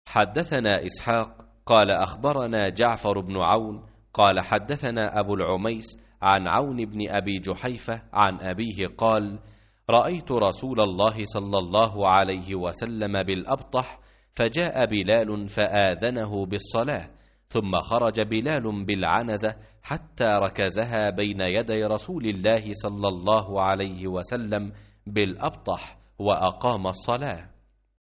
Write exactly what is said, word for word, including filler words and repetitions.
حدثنا إسحاق قال أخبرنا جعفر بن عون قال حدثنا أبو العميس عن عون بن أبي جحيفة عن أبيه قال: رأيت رسول الله صلى الله عليه وسلم بالأبطح، فجاء بلال فآذنه بالصلاة، ثم خرج بلال بالعنزة حتى ركزها بين يدي رسول الله صلى الله عليه وسلم بالأبطح وأقام الصلاة.